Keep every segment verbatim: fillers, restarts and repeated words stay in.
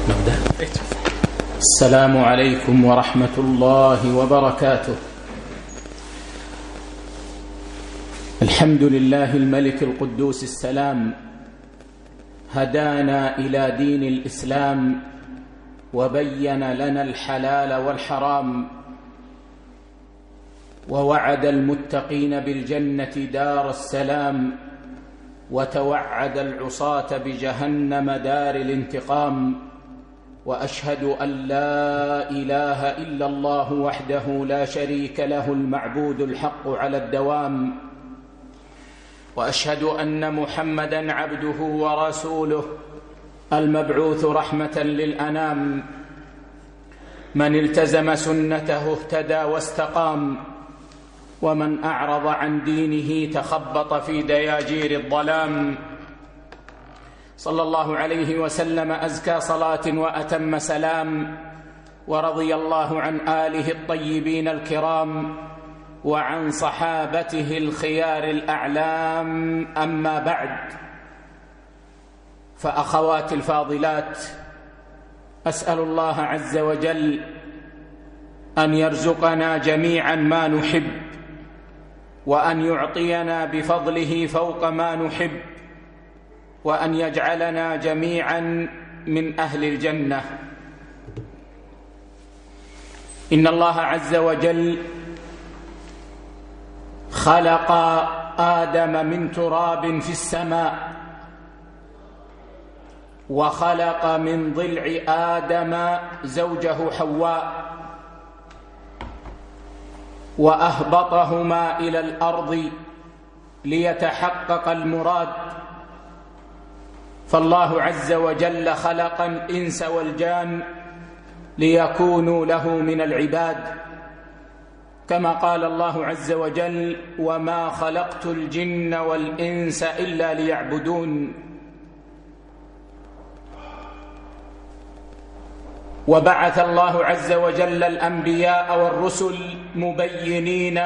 نبدأ. السلام عليكم ورحمة الله وبركاته. الحمد لله الملك القدوس السلام، هدانا إلى دين الإسلام وبين لنا الحلال والحرام، ووعد المتقين بالجنة دار السلام، وتوعد العصاة بجهنم دار الانتقام. وأشهد أن لا إله إلا الله وحده لا شريك له المعبود الحق على الدوام، وأشهد أن محمدًا عبده ورسوله المبعوث رحمة للأنام. من التزم سنته اهتدى واستقام، ومن أعرض عن دينه تخبط في دياجير الظلام. صلى الله عليه وسلم أزكى صلاة وأتم سلام، ورضي الله عن آله الطيبين الكرام وعن صحابته الخيار الأعلام. أما بعد، فأخواتي الفاضلات، أسأل الله عز وجل أن يرزقنا جميعا ما نحب، وأن يعطينا بفضله فوق ما نحب، وأن يجعلنا جميعا من أهل الجنة. إن الله عز وجل خلق آدم من تراب في السماء، وخلق من ضلع آدم زوجه حواء، وأهبطهما إلى الأرض ليتحقق المراد. فالله عز وجل خلق الإنس والجان ليكونوا له من العباد، كما قال الله عز وجل: وما خلقت الجن والإنس إلا ليعبدون. وبعث الله عز وجل الأنبياء والرسل مبينين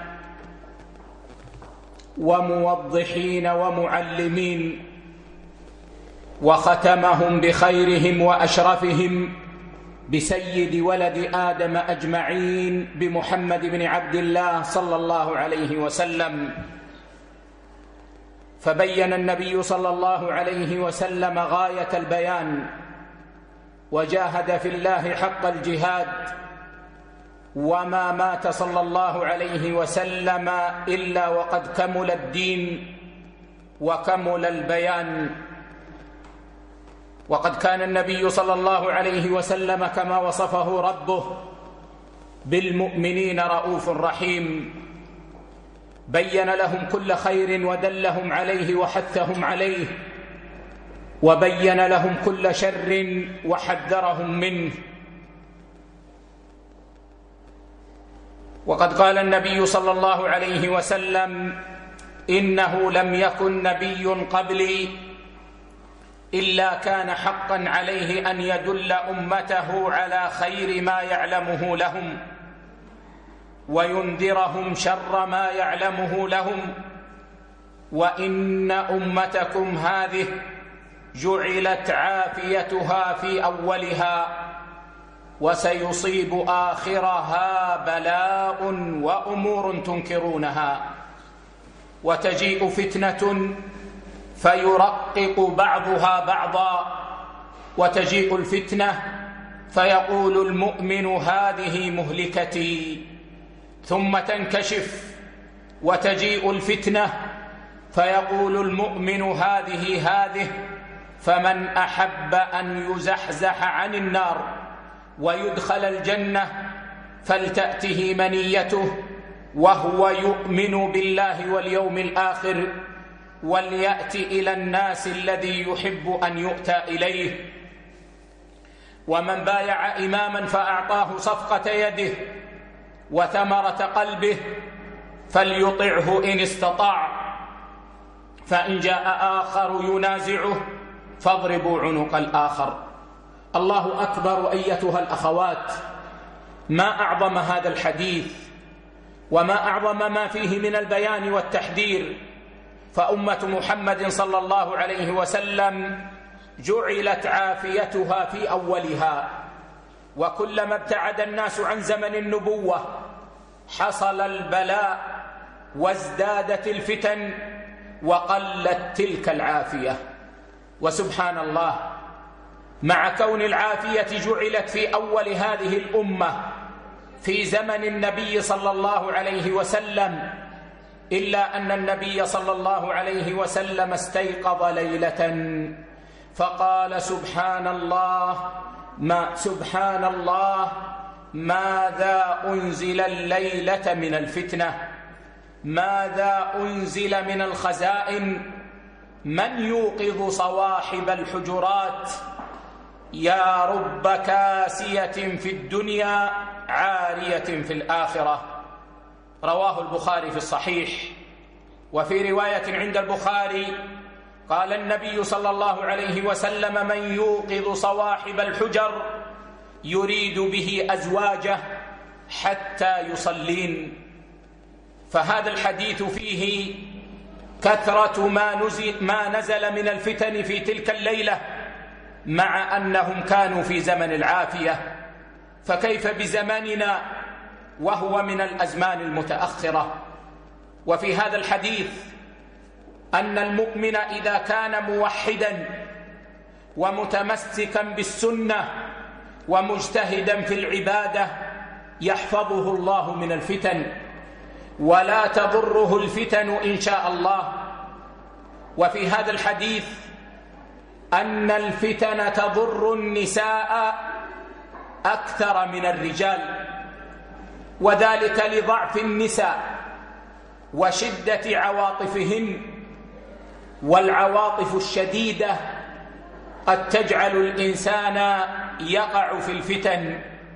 وموضحين ومعلمين، وختمهم بخيرهم وأشرفهم بسيد ولد آدم أجمعين بمحمد بن عبد الله صلى الله عليه وسلم. فبين النبي صلى الله عليه وسلم غاية البيان، وجاهد في الله حق الجهاد، وما مات صلى الله عليه وسلم إلا وقد كمل الدين وكمل البيان. وقد كان النبي صلى الله عليه وسلم كما وصفه ربه بالمؤمنين رؤوف رحيم، بين لهم كل خير ودلهم عليه وحثهم عليه، وبين لهم كل شر وحذرهم منه. وقد قال النبي صلى الله عليه وسلم: إنه لم يكن نبي قبلي إلا كان حقا عليه أن يدل أمته على خير ما يعلمه لهم، وينذرهم شر ما يعلمه لهم. وإن أمتكم هذه جعلت عافيتها في أولها، وسيصيب آخرها بلاء وأمور تنكرونها. وتجيء فتنة فيرقق بعضها بعضا، وتجيء الفتنة فيقول المؤمن: هذه مهلكتي، ثم تنكشف. وتجيء الفتنة فيقول المؤمن: هذه هذه. فمن أحب أن يزحزح عن النار ويدخل الجنة فلتأته منيته وهو يؤمن بالله واليوم الآخر، وليأت إلى الناس الذي يحب أن يؤتى إليه. ومن بايع إماما فأعطاه صفقة يده وثمرة قلبه فليطعه إن استطاع، فإن جاء آخر ينازعه فاضربوا عنق الآخر. الله أكبر أيتها الأخوات، ما أعظم هذا الحديث، وما أعظم ما فيه من البيان والتحذير. فأمة محمد صلى الله عليه وسلم جعلت عافيتها في أولها، وكلما ابتعد الناس عن زمن النبوة حصل البلاء وازدادت الفتن وقلت تلك العافية. وسبحان الله، مع كون العافية جعلت في أول هذه الأمة في زمن النبي صلى الله عليه وسلم، إلا أن النبي صلى الله عليه وسلم استيقظ ليلة فقال سبحان الله ما سبحان الله ماذا أنزل الليلة من الفتنة، ماذا أنزل من الخزائن، من يوقظ صواحب الحجرات، يا رب كاسية في الدنيا عارية في الآخرة. رواه البخاري في الصحيح. وفي رواية عند البخاري قال النبي صلى الله عليه وسلم من يوقظ صواحب الحجر يريد به أزواجه حتى يصلين. فهذا الحديث فيه كثرة ما نزل, ما نزل من الفتن في تلك الليلة، مع أنهم كانوا في زمن العافية، فكيف بزماننا وهو من الأزمان المتأخرة؟ وفي هذا الحديث أن المؤمن إذا كان موحدا ومتمسكا بالسنة ومجتهدا في العبادة يحفظه الله من الفتن ولا تضره الفتن إن شاء الله. وفي هذا الحديث أن الفتن تضر النساء أكثر من الرجال، وذلك لضعف النساء وشدة عواطفهن، والعواطف الشديدة قد تجعل الإنسان يقع في الفتن.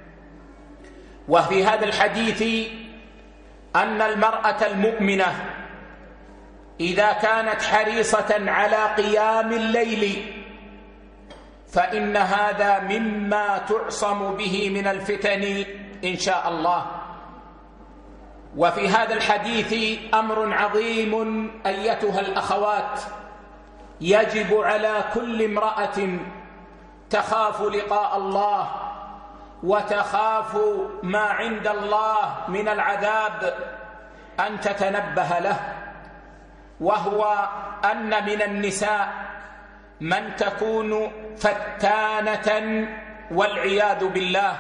وفي هذا الحديث أن المرأة المؤمنة إذا كانت حريصة على قيام الليل فإن هذا مما تعصم به من الفتن إن شاء الله. وفي هذا الحديث أمر عظيم أيتها الأخوات، يجب على كل امرأة تخاف لقاء الله وتخاف ما عند الله من العذاب أن تتنبه له، وهو أن من النساء من تكون فتانة والعياذ بالله،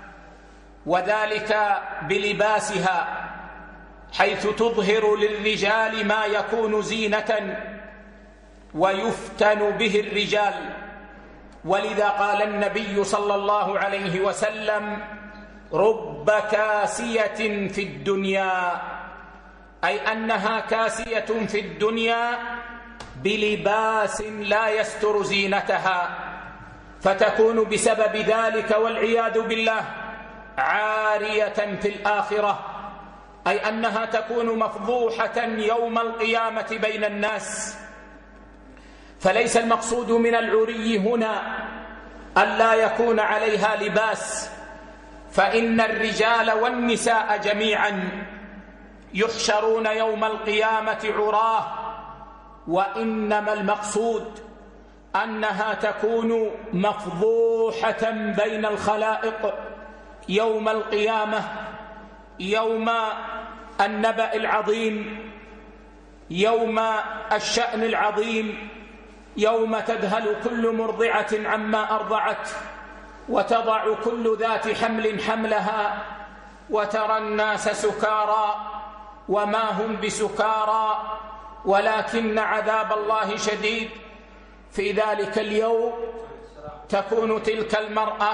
وذلك بلباسها، حيث تظهر للرجال ما يكون زينة ويفتن به الرجال. ولذا قال النبي صلى الله عليه وسلم رب كاسية في الدنيا، أي أنها كاسية في الدنيا بلباس لا يستر زينتها، فتكون بسبب ذلك والعياذ بالله عارية في الآخرة، أي أنها تكون مفضوحة يوم القيامة بين الناس. فليس المقصود من العري هنا ألا يكون عليها لباس، فإن الرجال والنساء جميعا يحشرون يوم القيامة عراه، وإنما المقصود أنها تكون مفضوحة بين الخلائق يوم القيامة، يوم النبأ العظيم، يوم الشأن العظيم، يوم تذهل كل مرضعة عما أرضعت وتضع كل ذات حمل حملها وترى الناس سكارى وما هم بسكارى ولكن عذاب الله شديد. في ذلك اليوم تكون تلك المرأة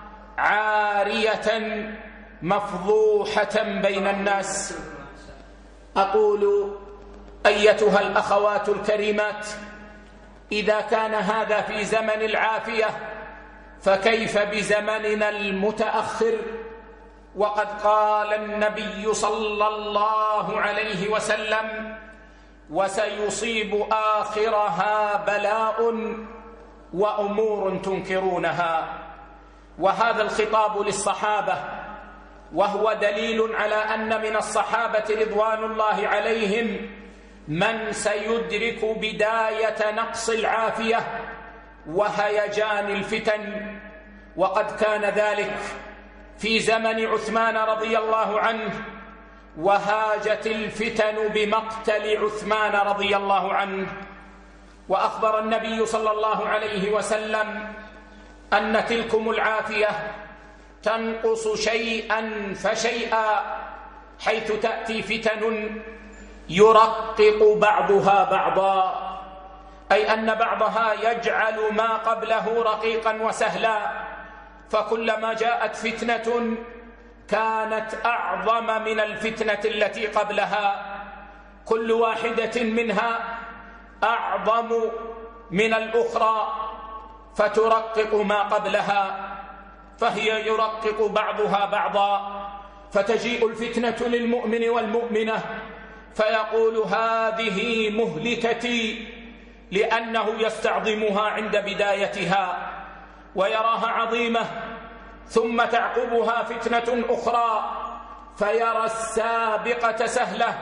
عارية مفضوحة بين الناس. أقول أيتها الأخوات الكريمات، إذا كان هذا في زمن العافية فكيف بزمننا المتأخر؟ وقد قال النبي صلى الله عليه وسلم وسيصيب آخرها بلاء وأمور تنكرونها. وهذا الخطاب للصحابة، وهو دليل على أن من الصحابة رضوان الله عليهم من سيدرك بداية نقص العافية وهيجان الفتن، وقد كان ذلك في زمن عثمان رضي الله عنه، وهاجت الفتن بمقتل عثمان رضي الله عنه. وأخبر النبي صلى الله عليه وسلم أن تلكم العافية تنقص شيئا فشيئا، حيث تأتي فتن يرقق بعضها بعضا، أي أن بعضها يجعل ما قبله رقيقا وسهلا، فكلما جاءت فتنة كانت أعظم من الفتنة التي قبلها، كل واحدة منها أعظم من الأخرى فترقق ما قبلها، فهي يرقق بعضها بعضا، فتجيء الفتنة للمؤمن والمؤمنة فيقول هذه مهلكتي، لأنه يستعظمها عند بدايتها ويراها عظيمة، ثم تعقبها فتنة أخرى فيرى السابقة سهلة،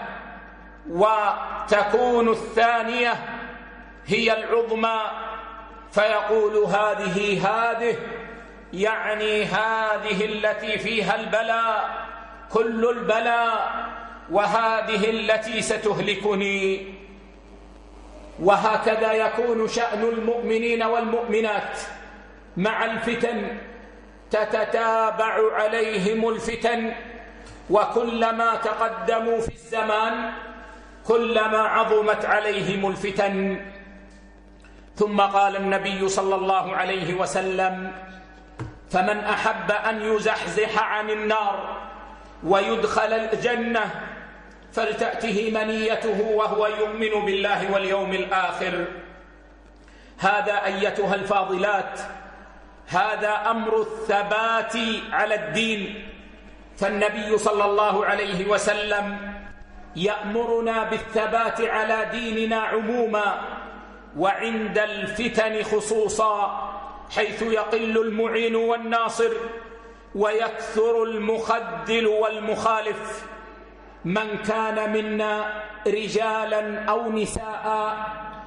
وتكون الثانية هي العظمى فيقول هذه هذه، يعني هذه التي فيها البلاء كل البلاء، وهذه التي ستهلكني. وهكذا يكون شأن المؤمنين والمؤمنات مع الفتن، تتتابع عليهم الفتن، وكلما تقدموا في الزمان كلما عظمت عليهم الفتن. ثم قال النبي صلى الله عليه وسلم: فمن أحب أن يزحزح عن النار ويدخل الجنة فلتأته منيته وهو يؤمن بالله واليوم الآخر. هذا أيتها الفاضلات، هذا أمر الثبات على الدين، فالنبي صلى الله عليه وسلم يأمرنا بالثبات على ديننا عموما، وعند الفتن خصوصا، حيث يقل المعين والناصر ويكثر المخذل والمخالف. من كان منا رجالا أو نساء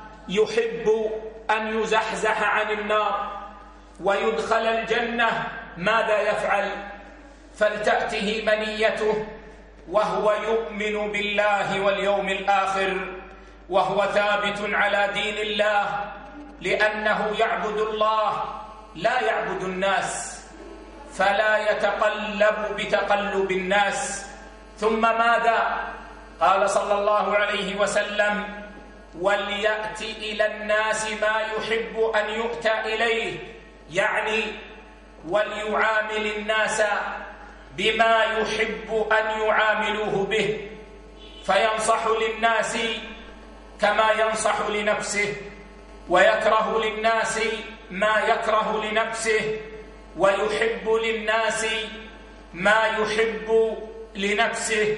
يحب أن يزحزح عن النار ويدخل الجنة ماذا يفعل؟ فلتأته منيته وهو يؤمن بالله واليوم الآخر، وهو ثابت على دين الله، لأنه يعبد الله لا يعبد الناس، فلا يتقلب بتقلب الناس. ثم ماذا؟ قال صلى الله عليه وسلم: وليأت إلى الناس ما يحب أن يؤتى إليه، يعني وليعامل الناس بما يحب أن يعاملوه به، فينصح للناس كما ينصح لنفسه، ويكره للناس ما يكره لنفسه، ويحب للناس ما يحب لنفسه،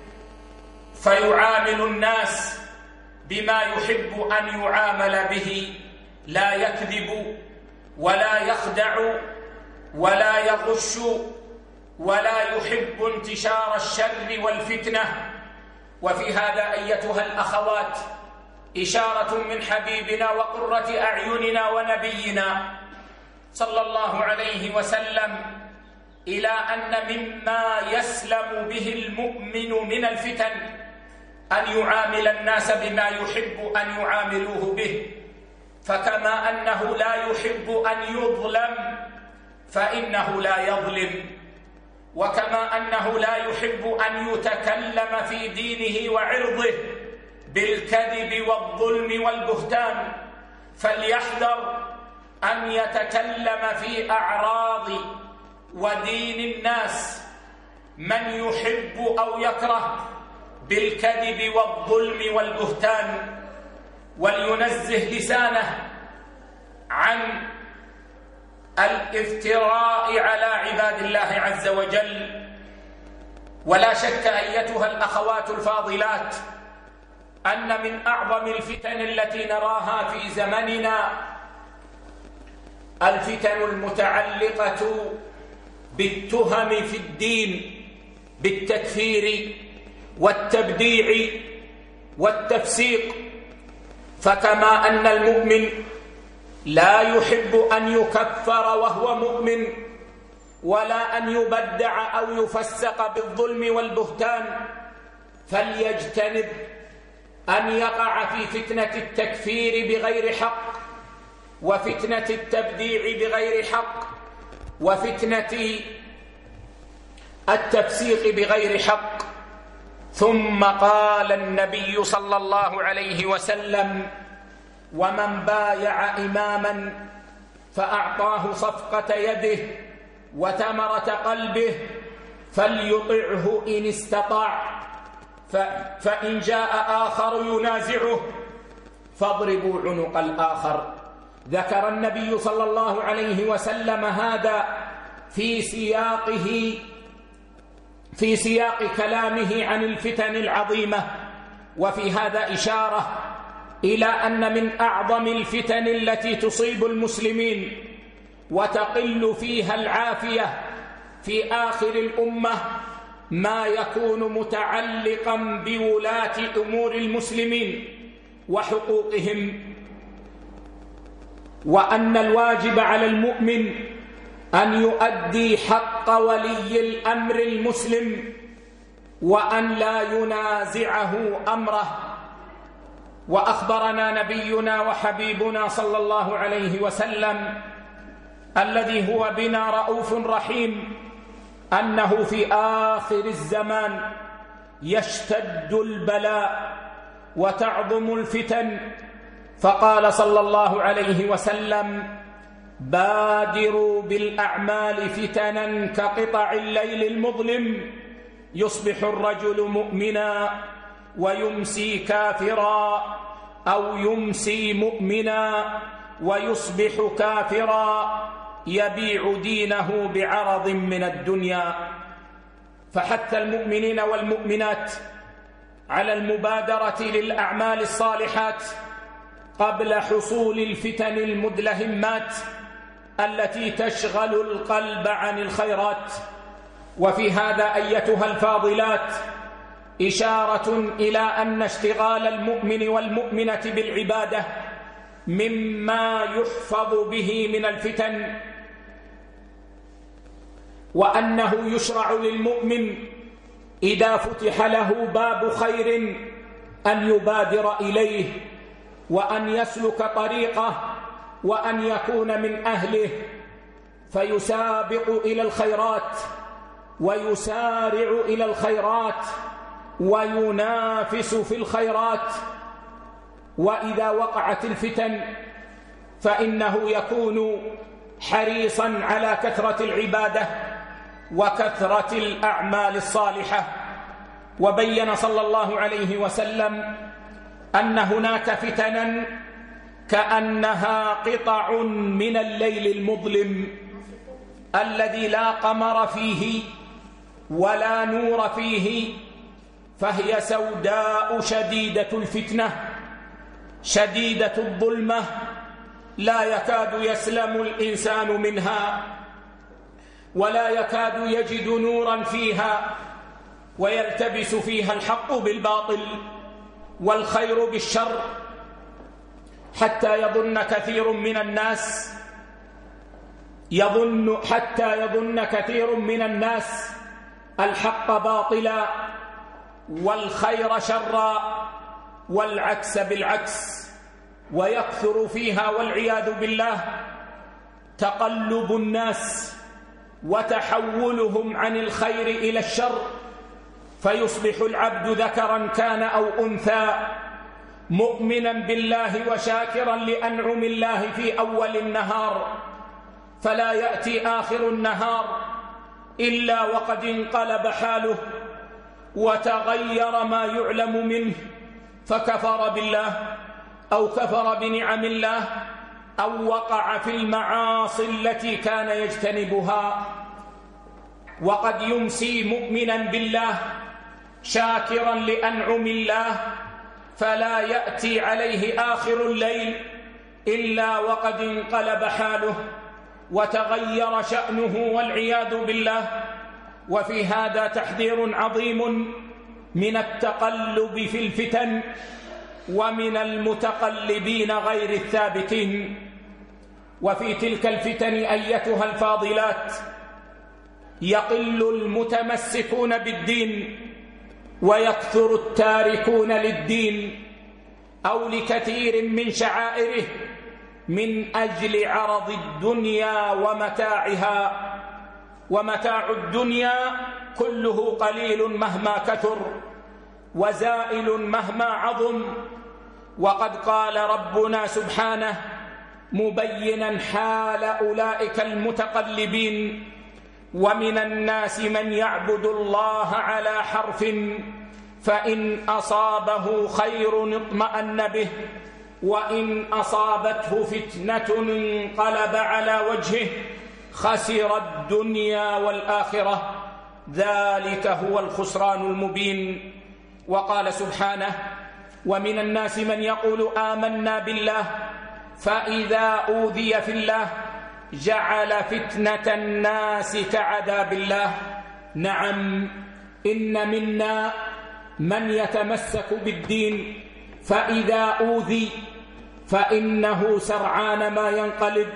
فيعامل الناس بما يحب أن يعامل به، لا يكذب ولا يخدع ولا يغش ولا يحب انتشار الشر والفتنة. وفي هذا أيتها الأخوات إشارة من حبيبنا وقرة أعيننا ونبينا صلى الله عليه وسلم إلى أن مما يسلم به المؤمن من الفتن أن يعامل الناس بما يحب أن يعاملوه به، فكما أنه لا يحب أن يظلم فإنه لا يظلم، وكما أنه لا يحب أن يتكلم في دينه وعرضه بالكذب والظلم والبهتان، فليحذر أن يتكلم في أعراض ودين الناس من يحب أو يكره بالكذب والظلم والبهتان، ولينزه لسانه عن الافتراء على عباد الله عز وجل. ولا شك أيتها الأخوات الفاضلات أن من أعظم الفتن التي نراها في زمننا الفتن المتعلقة بالتهم في الدين، بالتكفير والتبديع والتفسيق. فكما أن المؤمن لا يحب أن يكفر وهو مؤمن، ولا أن يبدع أو يفسق بالظلم والبهتان، فليجتنب أن يقع في فتنة التكفير بغير حق، وفتنة التبديع بغير حق، وفتنة التفسيق بغير حق. ثم قال النبي صلى الله عليه وسلم: ومن بايع إماما فأعطاه صفقة يده وثمرة قلبه فليطعه إن استطاع، فإن جاء آخر ينازعه فاضربوا عنق الآخر. ذكر النبي صلى الله عليه وسلم هذا في سياقه في سياق كلامه عن الفتن العظيمة، وفي هذا إشارة إلى أن من أعظم الفتن التي تصيب المسلمين وتقل فيها العافية في آخر الأمة ما يكون متعلقا بولاة أمور المسلمين وحقوقهم، وأن الواجب على المؤمن أن يؤدي حق ولي الأمر المسلم وأن لا ينازعه أمره. وأخبرنا نبينا وحبيبنا صلى الله عليه وسلم الذي هو بنا رؤوف رحيم أنه في آخر الزمان يشتد البلاء وتعظم الفتن، فقال صلى الله عليه وسلم: بادروا بالأعمال فتنا كقطع الليل المظلم، يصبح الرجل مؤمنا ويمسي كافرا، أو يمسي مؤمنا ويصبح كافرا، يبيع دينه بعرض من الدنيا. فحث المؤمنين والمؤمنات على المبادرة للأعمال الصالحات قبل حصول الفتن المدلهمات التي تشغل القلب عن الخيرات. وفي هذا أيتها الفاضلات إشارة إلى أن اشتغال المؤمن والمؤمنة بالعبادة مما يحفظ به من الفتن، وأنه يشرع للمؤمن إذا فتح له باب خير أن يبادر إليه، وأن يسلك طريقه، وأن يكون من أهله، فيسابق إلى الخيرات ويسارع إلى الخيرات وينافس في الخيرات. وإذا وقعت الفتن فإنه يكون حريصا على كثرة العبادة وكثرة الأعمال الصالحة. وبين صلى الله عليه وسلم أن هناك فتنا كأنها قطع من الليل المظلم الذي لا قمر فيه ولا نور فيه، فهي سوداء شديدة الفتنة شديدة الظلمة، لا يكاد يسلم الإنسان منها، ولا يكاد يجد نورا فيها، ويلتبس فيها الحق بالباطل والخير بالشر، حتى يظن كثير من الناس يظن حتى يظن كثير من الناس الحق باطلا والخير شرا، والعكس بالعكس، ويكثر فيها والعياذ بالله تقلب الناس وتحولهم عن الخير إلى الشر، فيصبح العبد ذكرا كان أو أنثى مؤمنا بالله وشاكرا لأنعم الله في أول النهار، فلا يأتي آخر النهار إلا وقد انقلب حاله وتغير ما يعلم منه، فكفر بالله أو كفر بنعم الله أو وقع في المعاصي التي كان يجتنبها. وقد يمسي مؤمنا بالله شاكرا لأنعم الله، فلا يأتي عليه آخر الليل إلا وقد انقلب حاله وتغير شأنه والعياذ بالله. وفي هذا تحذير عظيم من التقلب في الفتن ومن المتقلبين غير الثابتين. وفي تلك الفتن أيتها الفاضلات يقل المتمسكون بالدين ويكثر التاركون للدين أو لكثير من شعائره من أجل عرض الدنيا ومتاعها، ومتاع الدنيا كله قليل مهما كثر وزائل مهما عظم. وقد قال ربنا سبحانه مبينا حال أولئك المتقلبين: ومن الناس من يعبد الله على حرف فإن أصابه خير اطمأن به وإن أصابته فتنة انقلب على وجهه خسر الدنيا والآخرة ذلك هو الخسران المبين. وقال سبحانه: ومن الناس من يقول آمنا بالله فإذا أوذي في الله جعل فتنة الناس كعذاب الله. نعم، إن منا من يتمسك بالدين فإذا أوذي فإنه سرعان ما ينقلب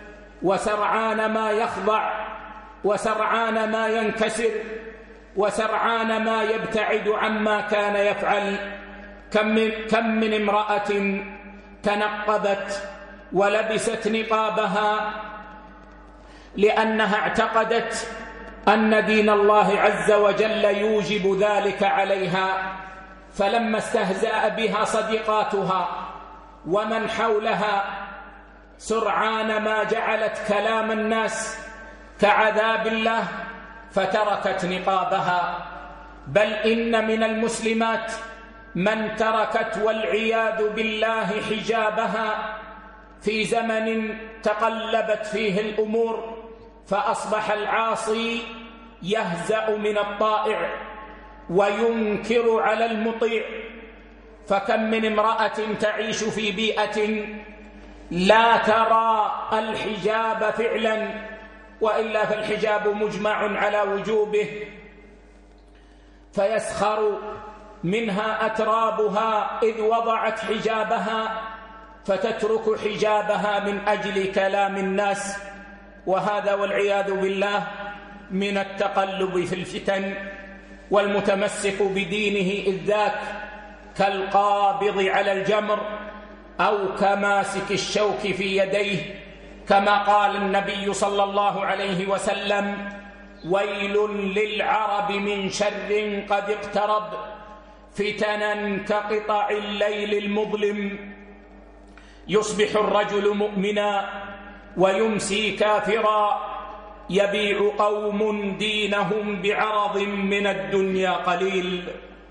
وسرعان ما يخضع وسرعان ما ينكسر وسرعان ما يبتعد عما كان يفعل. كم من, كم من امرأة تنقبت ولبست نقابها لأنها اعتقدت أن دين الله عز وجل يوجب ذلك عليها، فلما استهزأ بها صديقاتها ومن حولها سرعان ما جعلت كلام الناس كعذاب الله فتركت نقابها. بل إن من المسلمات من تركت والعياذ بالله حجابها في زمن تقلبت فيه الأمور، فأصبح العاصي يهزأ من الطائع وينكر على المطيع. فكم من امرأة تعيش في بيئة لا ترى الحجاب فعلا، وإلا فالحجاب مجمع على وجوبه، فيسخر منها أترابها إذ وضعت حجابها فتترك حجابها من أجل كلام الناس. وهذا والعياذ بالله من التقلب في الفتن. والمتمسك بدينه إذ ذاك كالقابض على الجمر أو كماسك الشوك في يديه، كما قال النبي صلى الله عليه وسلم: ويل للعرب من شر قد اقترب فتنا كقطع الليل المظلم. يصبح الرجل مؤمنا ويمسي كافرا، يبيع قوم دينهم بعرض من الدنيا قليل.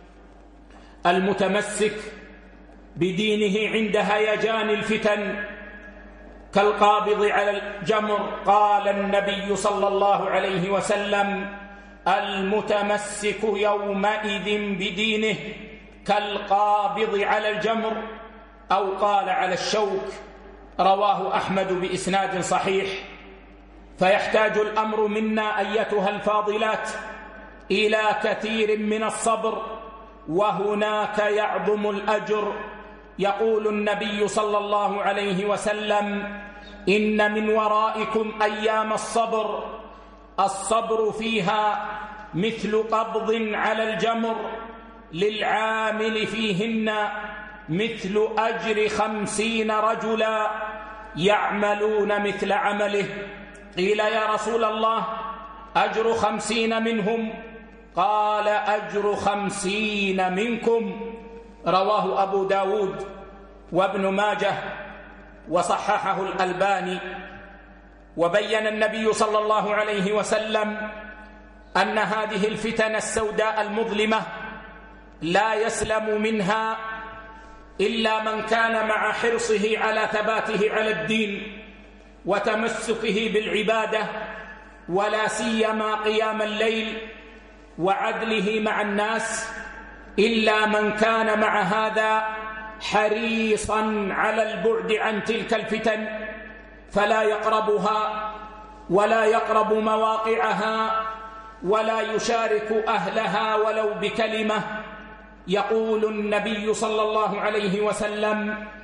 المتمسك بدينه عند هيجان الفتن كالقابض على الجمر. قال النبي صلى الله عليه وسلم: المتمسك يومئذ بدينه كالقابض على الجمر، أو قال على الشوك. رواه أحمد بإسناد صحيح. فيحتاج الأمر منا أيتها الفاضلات إلى كثير من الصبر، وهناك يعظم الأجر. يقول النبي صلى الله عليه وسلم: إن من ورائكم أيام الصبر، الصبر فيها مثل قبض على الجمر، للعامل فيهن مثل أجر خمسين رجلا يعملون مثل عمله. قيل: يا رسول الله، أجر خمسين منهم؟ قال: أجر خمسين منكم. رواه أبو داود وابن ماجه وصححه الألباني. وبين النبي صلى الله عليه وسلم أن هذه الفتن السوداء المظلمة لا يسلم منها إلا من كان مع حرصه على ثباته على الدين وتمسكه بالعبادة، ولا سيما قيام الليل وعدله مع الناس، إلا من كان مع هذا حريصا على البعد عن تلك الفتن، فلا يقربها ولا يقرب مواقعها ولا يشارك أهلها ولو بكلمة. يقول النبي صلى الله عليه وسلم: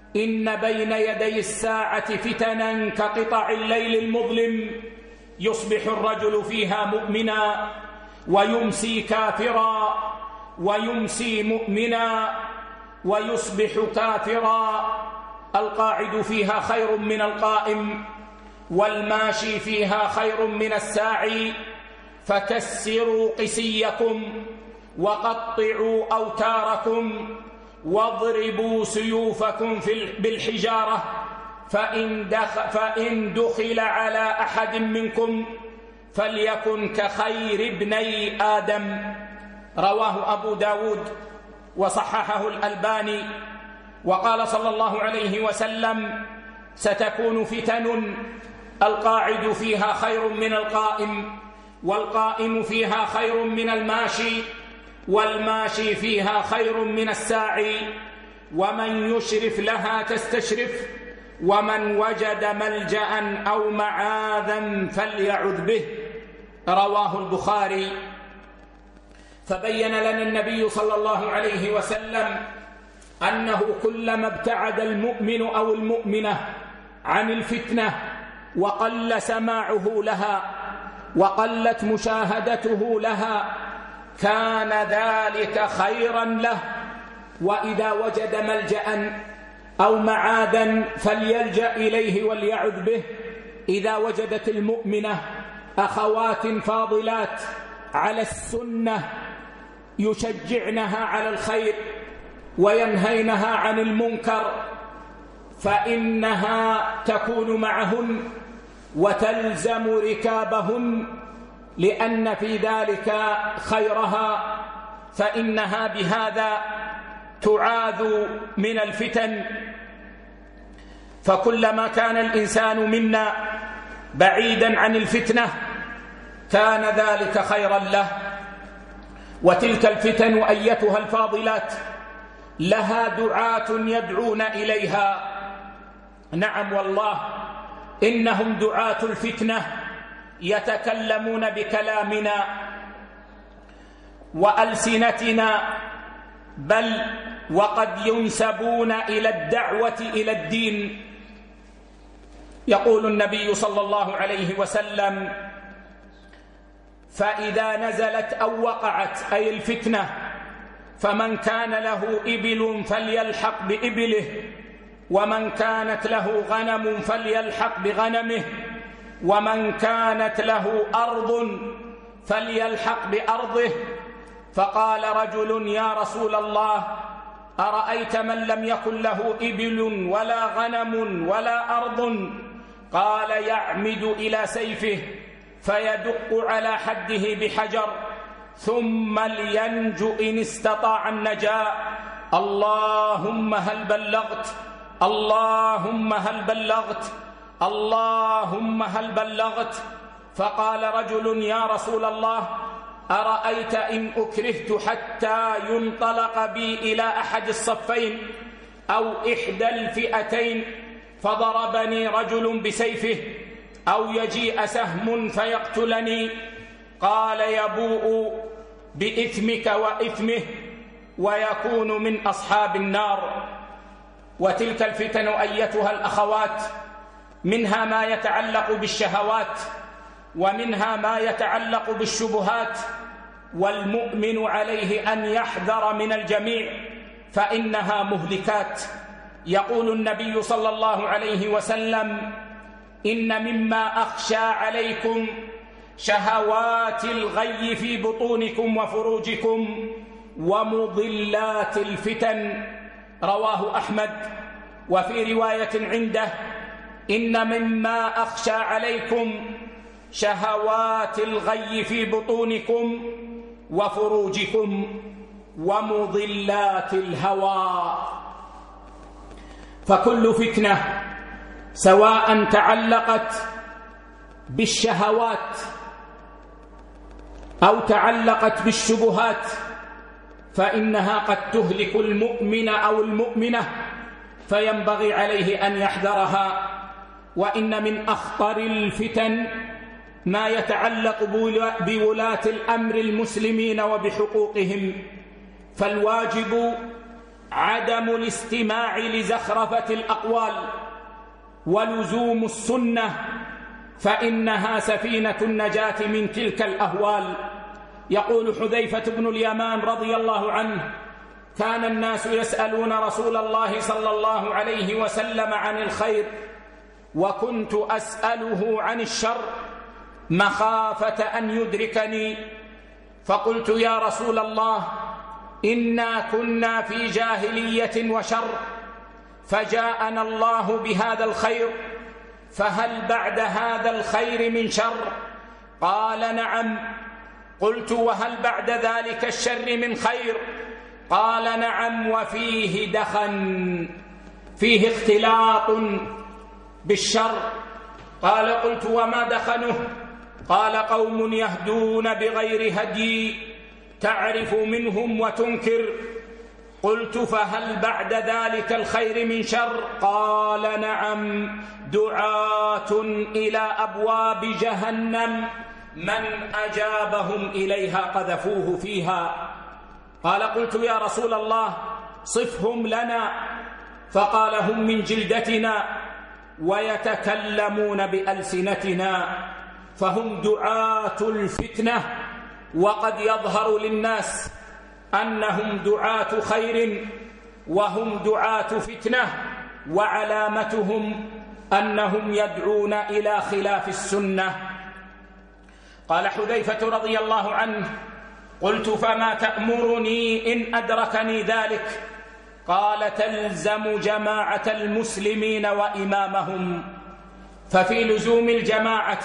إن بين يدي الساعة فتنا كقطع الليل المظلم يصبح الرجل فيها مؤمنا ويمسي كافرا ويمسي مؤمنا ويصبح كافرا. القاعد فيها خير من القائم، والماشي فيها خير من الساعي. فكسروا قسيكم وقطعوا أوتاركم واضربوا سيوفكم بالحجارة، فإن دخل, فإن دخل على أحد منكم فليكن كخير ابني آدم. رواه أبو داود وصححه الألباني. وقال صلى الله عليه وسلم: ستكون فتن القاعد فيها خير من القائم، والقائم فيها خير من الماشي، والماشي فيها خير من الساعي. ومن يشرف لها تستشرف، ومن وجد ملجأ أو معاذا فليعذ به. رواه البخاري. فبين لنا النبي صلى الله عليه وسلم أنه كلما ابتعد المؤمن أو المؤمنة عن الفتنة وقل سماعه لها وقلت مشاهدته لها كان ذلك خيرا له. وإذا وجد ملجأ أو معاذا فليلجأ إليه وليعذ به. إذا وجدت المؤمنة أخوات فاضلات على السنة يشجعنها على الخير وينهينها عن المنكر فإنها تكون معهن وتلزم ركابهن، لأن في ذلك خيرها، فإنها بهذا تعاذ من الفتن. فكلما كان الإنسان منا بعيدا عن الفتنة كان ذلك خيرا له. وتلك الفتن أيتها الفاضلات لها دعاة يدعون إليها. نعم والله، إنهم دعاة الفتنة يتكلمون بكلامنا وألسنتنا، بل وقد ينسبون إلى الدعوة إلى الدين. يقول النبي صلى الله عليه وسلم: فإذا نزلت أو وقعت أي الفتنة فمن كان له إبل فليلحق بإبله، ومن كانت له غنم فليلحق بغنمه، ومن كانت له أرض فليلحق بأرضه. فقال رجل: يا رسول الله، أرأيت من لم يكن له إبل ولا غنم ولا أرض؟ قال: يعمد إلى سيفه فيدق على حده بحجر ثم لينجو إن استطاع النجاة. اللهم هل بلغت؟ اللهم هل بلغت؟ اللهم هل بلغت؟ فقال رجل: يا رسول الله، أرأيت إن أكرهت حتى ينطلق بي إلى أحد الصفين أو إحدى الفئتين فضربني رجل بسيفه، أو يجيء سهم فيقتلني؟ قال: يبوء بإثمك وإثمه ويكون من أصحاب النار. وتلك الفتن أيتها الأخوات منها ما يتعلق بالشهوات، ومنها ما يتعلق بالشبهات، والمؤمن عليه أن يحذر من الجميع فإنها مهلكات. يقول النبي صلى الله عليه وسلم: إن مما أخشى عليكم شهوات الغي في بطونكم وفروجكم ومضلات الفتن. رواه أحمد. وفي رواية عنده: إن مما أخشى عليكم شهوات الغي في بطونكم وفروجكم ومضلات الهوى. فكل فتنة سواء تعلقت بالشهوات أو تعلقت بالشبهات فإنها قد تهلك المؤمن أو المؤمنة، فينبغي عليه أن يحذرها. وإن من أخطر الفتن ما يتعلق بولاة الأمر المسلمين وبحقوقهم، فالواجب عدم الاستماع لزخرفة الأقوال ولزوم السنة، فإنها سفينة النجاة من تلك الأهوال. يقول حذيفة بن اليمان رضي الله عنه: كان الناس يسألون رسول الله صلى الله عليه وسلم عن الخير، وكنت أسأله عن الشر مخافة أن يدركني، فقلت: يا رسول الله، إنا كنا في جاهلية وشر، فجاءنا الله بهذا الخير، فهل بعد هذا الخير من شر؟ قال: نعم. قلت: وهل بعد ذلك الشر من خير؟ قال: نعم، وفيه دخن، فيه اختلاط بالشر. قال: قلت: وما دخنه؟ قال: قوم يهدون بغير هدي، تعرف منهم وتنكر. قلت: فهل بعد ذلك الخير من شر؟ قال: نعم، دعاة إلى أبواب جهنم، من أجابهم إليها قذفوه فيها. قال: قلت: يا رسول الله، صفهم لنا. فقال: هم من جلدتنا ويتكلمون بألسنتنا، فهم دعاة الفتنة، وقد يظهر للناس أنهم دعاة خير وهم دعاة فتنة، وعلامتهم أنهم يدعون إلى خلاف السنة. قال حذيفة رضي الله عنه: قلت: فما تأمرني إن أدركني ذلك؟ قال: تلزم جماعة المسلمين وإمامهم. ففي لزوم الجماعة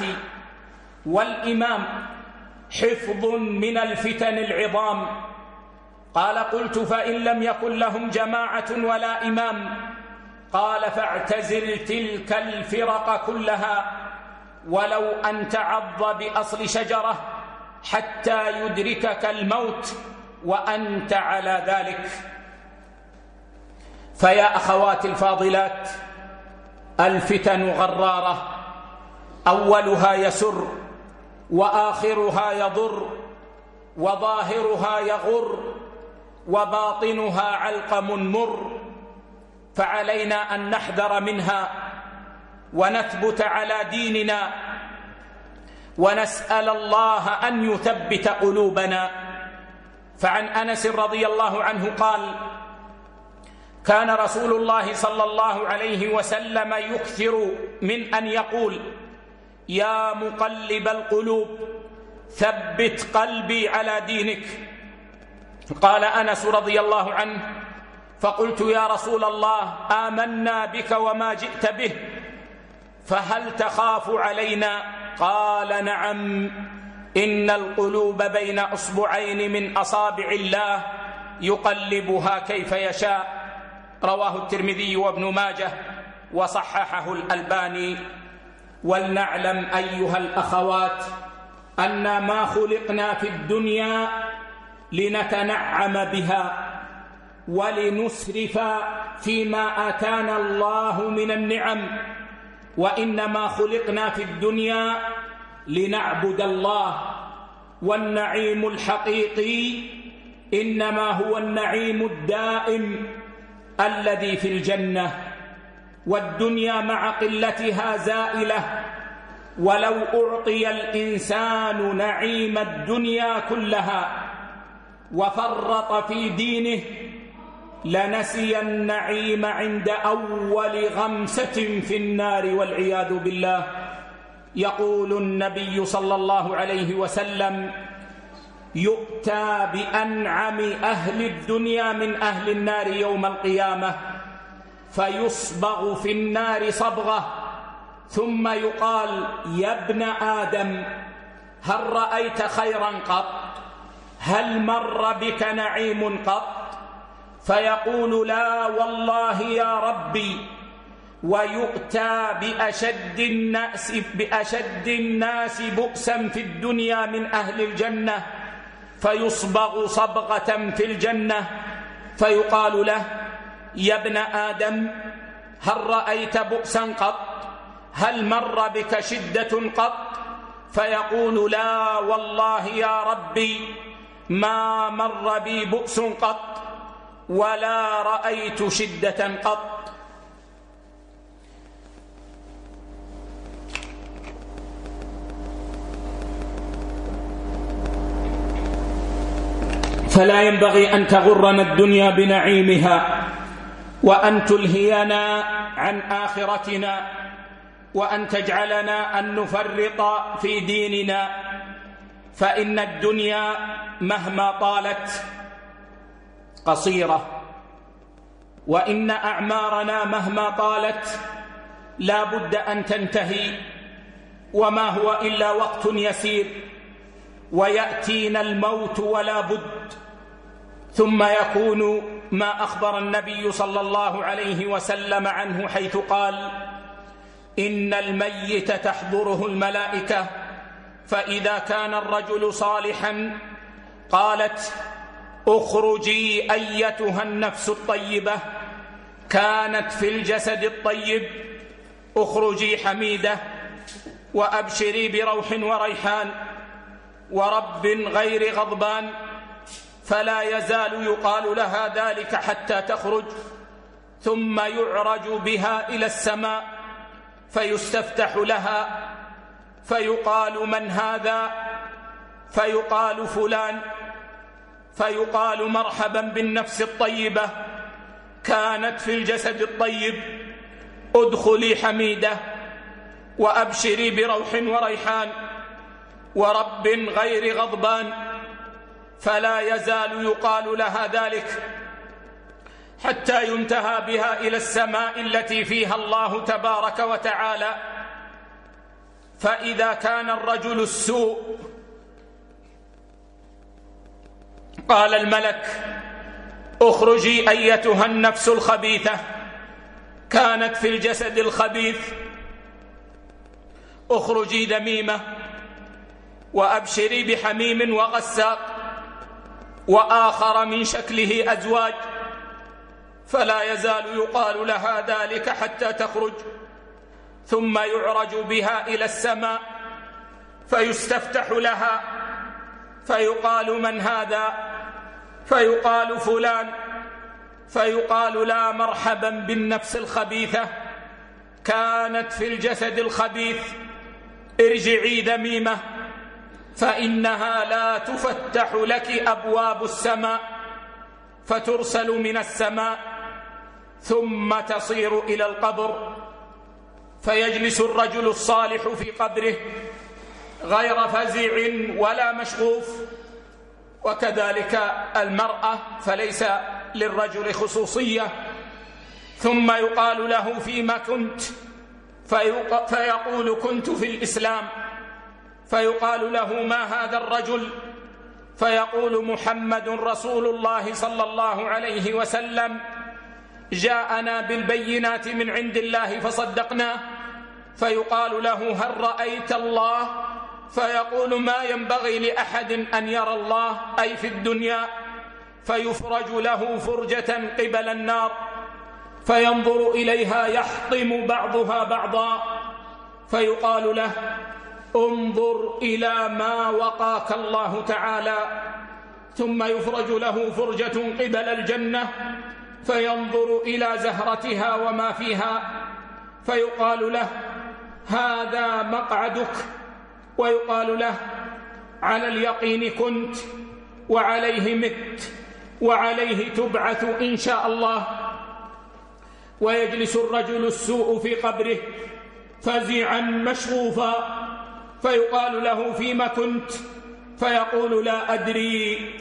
والإمام حفظ من الفتن العظام. قال: قلت: فإن لم يكن لهم جماعة ولا إمام؟ قال: فاعتزل تلك الفرق كلها، ولو أن تعض بأصل شجرة حتى يدركك الموت وأنت على ذلك. فيا أخواتي الفاضلات، الفتن غرارة، أولها يسر وآخرها يضر وظاهرها يغر وباطنها علقم مر، فعلينا أن نحذر منها ونثبت على ديننا ونسأل الله أن يثبت قلوبنا. فعن أنس رضي الله عنه قال: كان رسول الله صلى الله عليه وسلم يكثر من أن يقول: يا مقلب القلوب ثبت قلبي على دينك. قال أنس رضي الله عنه: فقلت: يا رسول الله، آمنا بك وما جئت به، فهل تخاف علينا؟ قال: نعم، إن القلوب بين أصبعين من أصابع الله يقلبها كيف يشاء. رواه الترمذي وابن ماجه وصححه الألباني. ولنعلم أيها الأخوات أن ما خلقنا في الدنيا لنتنعم بها ولنسرف فيما آتانا الله من النعم، وإنما خلقنا في الدنيا لنعبد الله. والنعيم الحقيقي إنما هو النعيم الدائم الذي في الجنة، والدنيا مع قلتها زائلة، ولو أعطي الإنسان نعيم الدنيا كلها وفرط في دينه لنسي النعيم عند أول غمسة في النار والعياذ بالله. يقول النبي صلى الله عليه وسلم: يؤتى بأنعم أهل الدنيا من أهل النار يوم القيامة، فيصبغ في النار صبغة، ثم يقال: يا ابن آدم، هل رأيت خيرا قط؟ هل مر بك نعيم قط؟ فيقول: لا والله يا ربي. ويؤتى بأشد الناس, بأشد الناس بؤسا في الدنيا من أهل الجنة، فيصبغ صبغة في الجنة، فيقال له: يا ابن آدم، هل رأيت بؤسا قط؟ هل مر بك شدة قط؟ فيقول: لا والله يا ربي، ما مر بي بؤس قط. ولا رأيت شدة قط. فلا ينبغي أن تغرنا الدنيا بنعيمها وأن تلهينا عن آخرتنا وأن تجعلنا أن نفرط في ديننا، فإن الدنيا مهما طالت قصيرة، وإن أعمارنا مهما طالت لا بد أن تنتهي، وما هو إلا وقت يسير، ويأتينا الموت ولا بد. ثم يكون ما أخبر النبي صلى الله عليه وسلم عنه حيث قال: إن الميت تحضره الملائكة، فإذا كان الرجل صالحا قالت: اخرجي أيتها النفس الطيبة، كانت في الجسد الطيب، اخرجي حميدة، وأبشري بروح وريحان ورب غير غضبان، فلا يزال يقال لها ذلك حتى تخرج، ثم يعرج بها إلى السماء فيستفتح لها، فيقال: من هذا؟ فيقال: فلان، فيقال: مرحبا بالنفس الطيبة، كانت في الجسد الطيب، ادخلي حميدة، وأبشري بروح وريحان ورب غير غضبان، فلا يزال يقال لها ذلك حتى ينتهى بها إلى السماء التي فيها الله تبارك وتعالى. فإذا كان الرجل السوء قال الملك: اخرجي أيتها النفس الخبيثة، كانت في الجسد الخبيث، اخرجي ذميمة، وأبشري بحميم وغساق وآخر من شكله أزواج، فلا يزال يقال لها ذلك حتى تخرج، ثم يعرج بها إلى السماء فيستفتح لها، فيقال: من هذا؟ فيقال: فلان، فيقال: لا مرحبا بالنفس الخبيثة، كانت في الجسد الخبيث، ارجعي ذميمة، فإنها لا تفتح لك أبواب السماء، فترسل من السماء ثم تصير إلى القبر، فيجلس الرجل الصالح في قبره غير فزع ولا مشغوف، وكذلك المرأة، فليس للرجل خصوصية. ثم يقال له: فيما كنت؟ فيقول: كنت في الإسلام. فيقال له: ما هذا الرجل؟ فيقول: محمد رسول الله صلى الله عليه وسلم، جاءنا بالبينات من عند الله فصدقناه. فيقال له: هل رأيت الله؟ فيقول: ما ينبغي لأحد أن يرى الله، أي في الدنيا. فيفرج له فرجة قبل النار، فينظر إليها يحطم بعضها بعضا، فيقال له: انظر إلى ما وقاك الله تعالى. ثم يفرج له فرجة قبل الجنة، فينظر إلى زهرتها وما فيها، فيقال له: هذا مقعدك. ويقال له: على اليقين كنت، وعليه مت، وعليه تبعث إن شاء الله. ويجلس الرجل السوء في قبره فزعا مشغوفا، فيقال له: فيما كنت؟ فيقول: لا أدري.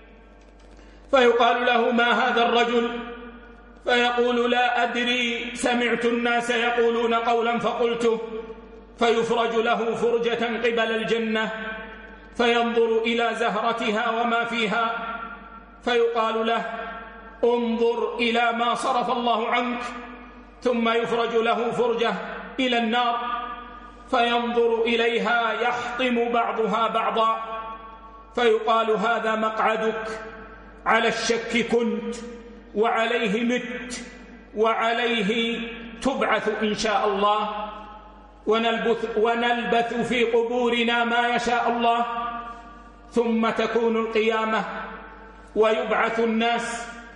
فيقال له: ما هذا الرجل؟ فيقول: لا أدري، سمعت الناس يقولون قولا فقلته. فيفرج له فرجة قبل الجنة، فينظر إلى زهرتها وما فيها، فيقال له: انظر إلى ما صرف الله عنك. ثم يفرج له فرجة إلى النار، فينظر إليها يحطم بعضها بعضا، فيقال: هذا مقعدك، على الشك كنت، وعليه مت، وعليه تبعث إن شاء الله. ونلبث, ونلبث في قبورنا ما يشاء الله، ثم تكون القيامة ويبعث الناس،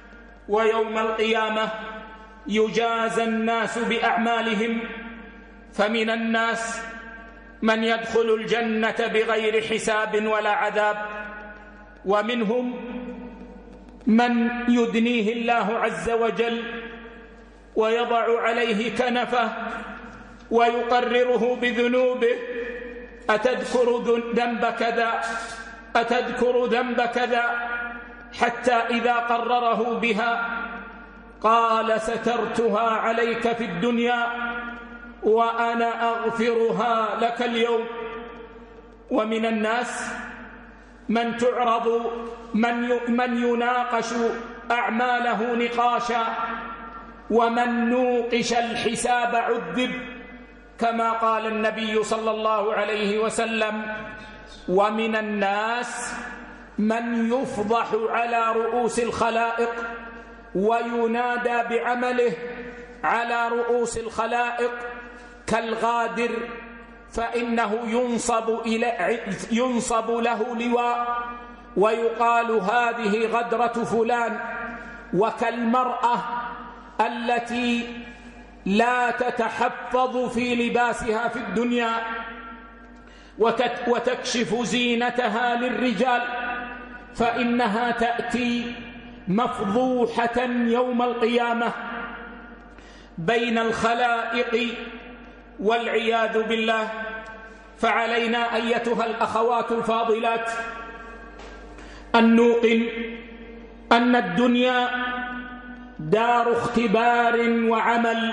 ويوم القيامة يجازى الناس بأعمالهم، فمن الناس من يدخل الجنة بغير حساب ولا عذاب، ومنهم من يدنيه الله عز وجل ويضع عليه كنفه ويقرره بذنوبه: أتذكر ذنب كذا، أتذكر ذنب كذا، حتى إذا قرره بها قال: سترتها عليك في الدنيا وأنا أغفرها لك اليوم. ومن الناس من تعرض من من يناقش أعماله نقاشا، ومن نوقش الحساب عذب، كما قال النبي صلى الله عليه وسلم: ومن الناس من يفضح على رؤوس الخلائق وينادى بعمله على رؤوس الخلائق كالغادر، فإنه ينصب, إلى ينصب له لواء ويقال: هذه غدرة فلان. وكالمرأة التي لا تتحفظ في لباسها في الدنيا وتكشف زينتها للرجال، فإنها تأتي مفضوحة يوم القيامة بين الخلائق والعياذ بالله. فعلينا أيتها الأخوات الفاضلات أن نوقن أن الدنيا دار اختبار وعمل،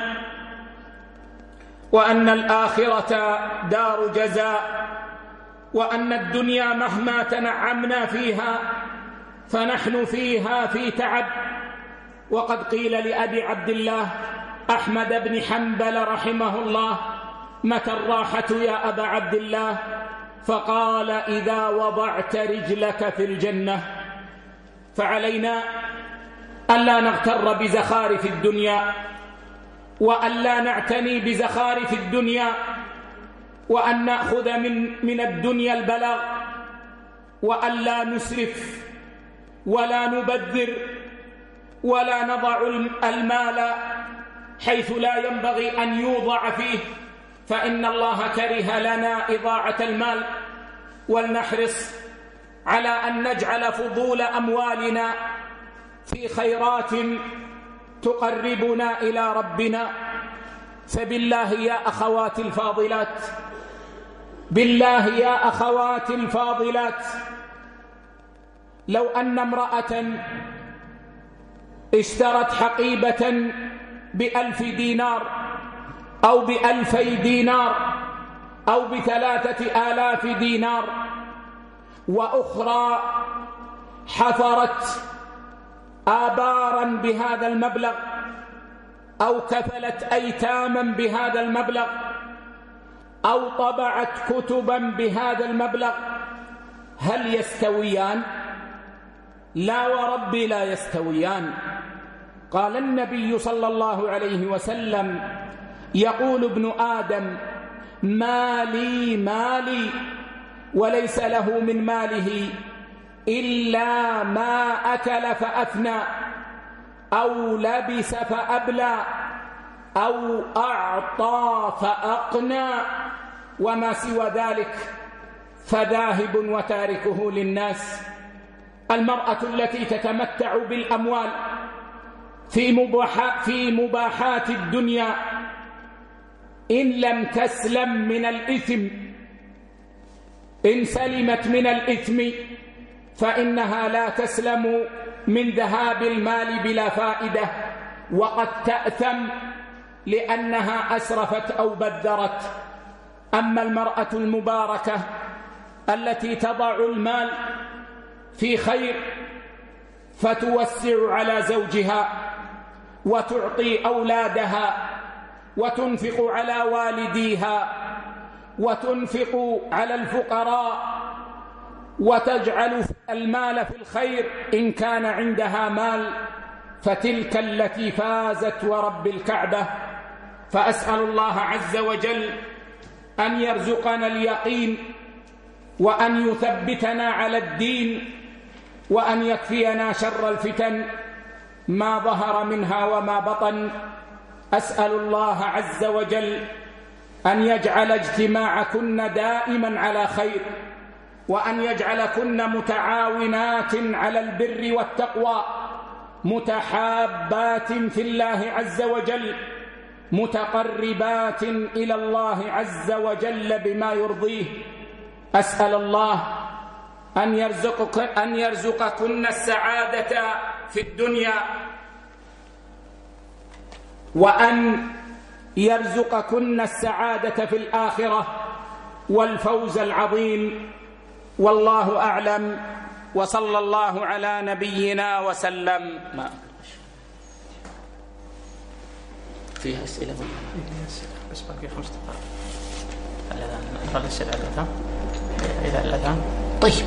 وأن الآخرة دار جزاء، وأن الدنيا مهما تنعمنا فيها فنحن فيها في تعب. وقد قيل لأبي عبد الله أحمد بن حنبل رحمه الله: متى الراحة يا أبا عبد الله؟ فقال: إذا وضعت رجلك في الجنة. فعلينا ألا نغتر بزخارف الدنيا، وألا نعتني بزخارف الدنيا، وأن نأخذ من, من الدنيا البلاغ، وألا نسرف ولا نبذر ولا نضع المال حيث لا ينبغي أن يوضع فيه، فإن الله كره لنا إضاعة المال. ولنحرص على أن نجعل فضول أموالنا في خيرات تقربنا إلى ربنا. فبالله يا أخواتي الفاضلات، بالله يا أخواتي الفاضلات، لو أن امرأة اشترت حقيبة بألف دينار أو بألفي دينار أو بثلاثة آلاف دينار، وأخرى حفرت آبارا بهذا المبلغ أو كفلت أيتاما بهذا المبلغ أو طبعت كتبا بهذا المبلغ، هل يستويان؟ لا وربي لا يستويان. قال النبي صلى الله عليه وسلم: يقول ابن آدم: مالي مالي، وليس له من ماله إلا ما أكل فأفنى أو لبس فأبلى أو أعطى فأقنى، وما سوى ذلك فذاهب وتاركه للناس. المرأة التي تتمتع بالأموال في مباحات, في مباحات الدنيا إن لم تسلم من الإثم، إن سلمت من الإثم فإنها لا تسلم من ذهاب المال بلا فائدة، وقد تأثم لأنها أسرفت أو بذرت. أما المرأة المباركة التي تضع المال في خير فتوسع على زوجها وتعطي أولادها وتنفق على والديها وتنفق على الفقراء وتجعل المال في الخير إن كان عندها مال، فتلك التي فازت ورب الكعبة. فأسأل الله عز وجل أن يرزقنا اليقين، وأن يثبتنا على الدين، وأن يكفينا شر الفتن. ما ظهر منها وما بطن. أسأل الله عز وجل أن يجعل اجتماعكن دائما على خير، وأن يجعلكن متعاونات على البر والتقوى، متحابات في الله عز وجل، متقربات إلى الله عز وجل بما يرضيه. أسأل الله أن يرزقك أن يرزقكن السعادة في الدنيا، وأن يرزقكن السعادة في الآخرة والفوز العظيم. والله أعلم، وصلى الله على نبينا وسلم. ما فيها أسئلة بس باقي خمس دقائق. الأذان نخلص الأذان إلى الأذان. طيب،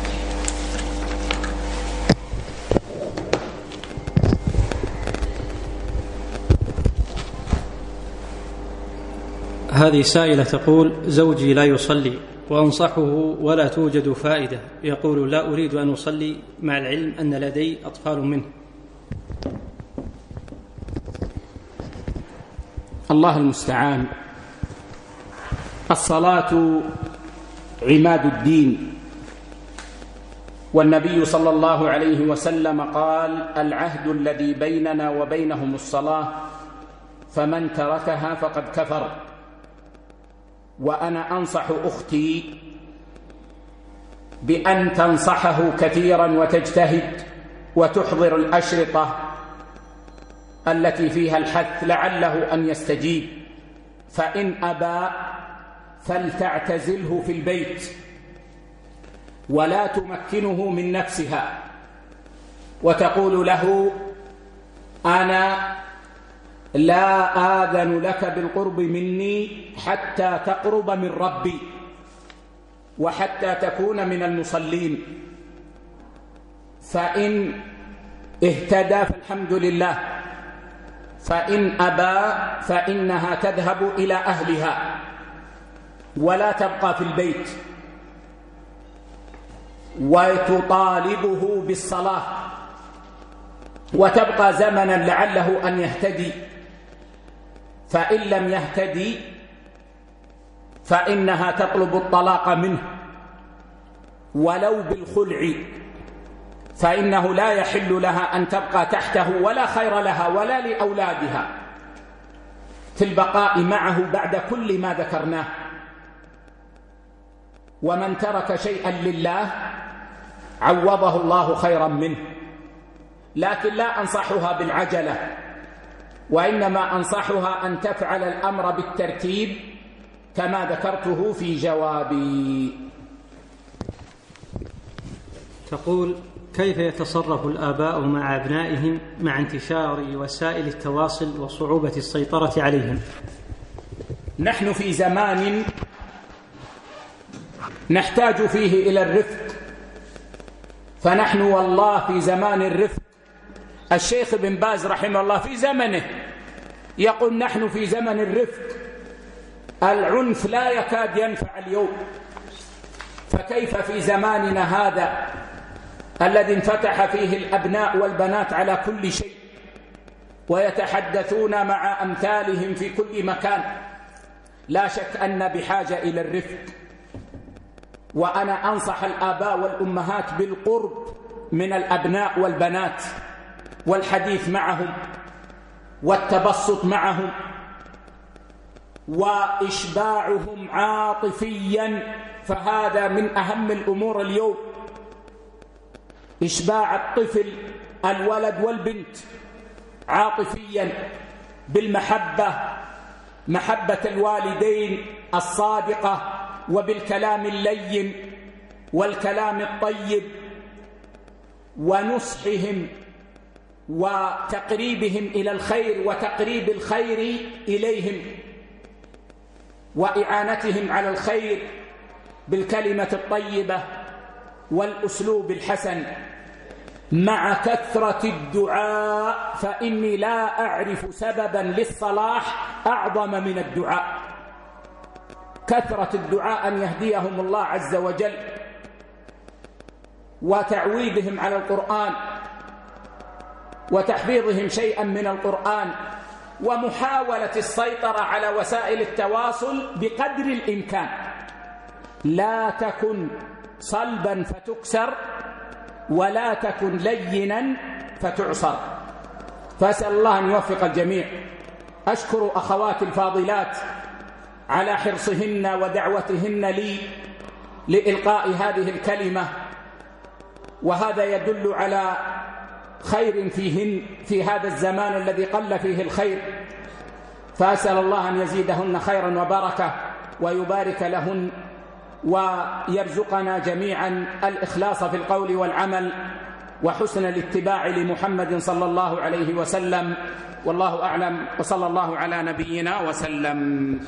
هذه سائلة تقول: زوجي لا يصلي وأنصحه ولا توجد فائدة، يقول: لا أريد أن أصلي مع العلم أن لدي أطفال منه. الله المستعان. الصلاة عماد الدين، والنبي صلى الله عليه وسلم قال: العهد الذي بيننا وبينهم الصلاة، فمن تركها فقد كفر. وأنا أنصح أختي بأن تنصحه كثيرا وتجتهد وتحضر الأشرطة التي فيها الحث لعله أن يستجيب، فإن أبى فلتعتزله في البيت ولا تمكنه من نفسها، وتقول له: أنا لا آذن لك بالقرب مني حتى تقرب من ربي وحتى تكون من المصلين. فإن اهتدى فالحمد لله، فإن أبى فإنها تذهب إلى أهلها ولا تبقى في البيت، وتطالبه بالصلاة، وتبقى زمنا لعله أن يهتدي. فإن لم يهتدي فإنها تطلب الطلاق منه ولو بالخلع، فإنه لا يحل لها أن تبقى تحته، ولا خير لها ولا لأولادها في البقاء معه بعد كل ما ذكرناه. ومن ترك شيئا لله عوضه الله خيرا منه. لكن لا أنصحها بالعجلة، وإنما أنصحها أن تفعل الأمر بالترتيب كما ذكرته في جوابي. تقول: كيف يتصرف الآباء مع أبنائهم مع انتشار وسائل التواصل وصعوبة السيطرة عليهم؟ نحن في زمان نحتاج فيه إلى الرفق، فنحن والله في زمان الرفق. الشيخ بن باز رحمه الله في زمنه يقول: نحن في زمن الرفق، العنف لا يكاد ينفع اليوم. فكيف في زماننا هذا الذي انفتح فيه الأبناء والبنات على كل شيء ويتحدثون مع أمثالهم في كل مكان؟ لا شك أن بحاجة إلى الرفق. وأنا أنصح الآباء والأمهات بالقرب من الأبناء والبنات والحديث معهم والتبسط معهم وإشباعهم عاطفيا، فهذا من أهم الأمور اليوم. إشباع الطفل الولد والبنت عاطفيا بالمحبة، محبة الوالدين الصادقة، وبالكلام اللين والكلام الطيب، ونصحهم وتقريبهم إلى الخير وتقريب الخير إليهم، وإعانتهم على الخير بالكلمة الطيبة والأسلوب الحسن، مع كثرة الدعاء، فإني لا أعرف سببا للصلاح أعظم من الدعاء. كثرة الدعاء أن يهديهم الله عز وجل، وتعويدهم على القرآن، وتحفيظهم شيئا من القرآن ومحاولة السيطرة على وسائل التواصل بقدر الإمكان. لا تكن صلبا فتكسر ولا تكن لينا فتعصر. فأسأل الله أن يوفق الجميع. أشكر أخواتي الفاضلات على حرصهن ودعوتهن لي لإلقاء هذه الكلمة، وهذا يدل على خير فيهن في هذا الزمان الذي قل فيه الخير. فأسأل الله أن يزيدهن خيرا وبركة ويبارك لهن ويرزقنا جميعا الإخلاص في القول والعمل وحسن الاتباع لمحمد صلى الله عليه وسلم. والله أعلم، وصلى الله على نبينا وسلم.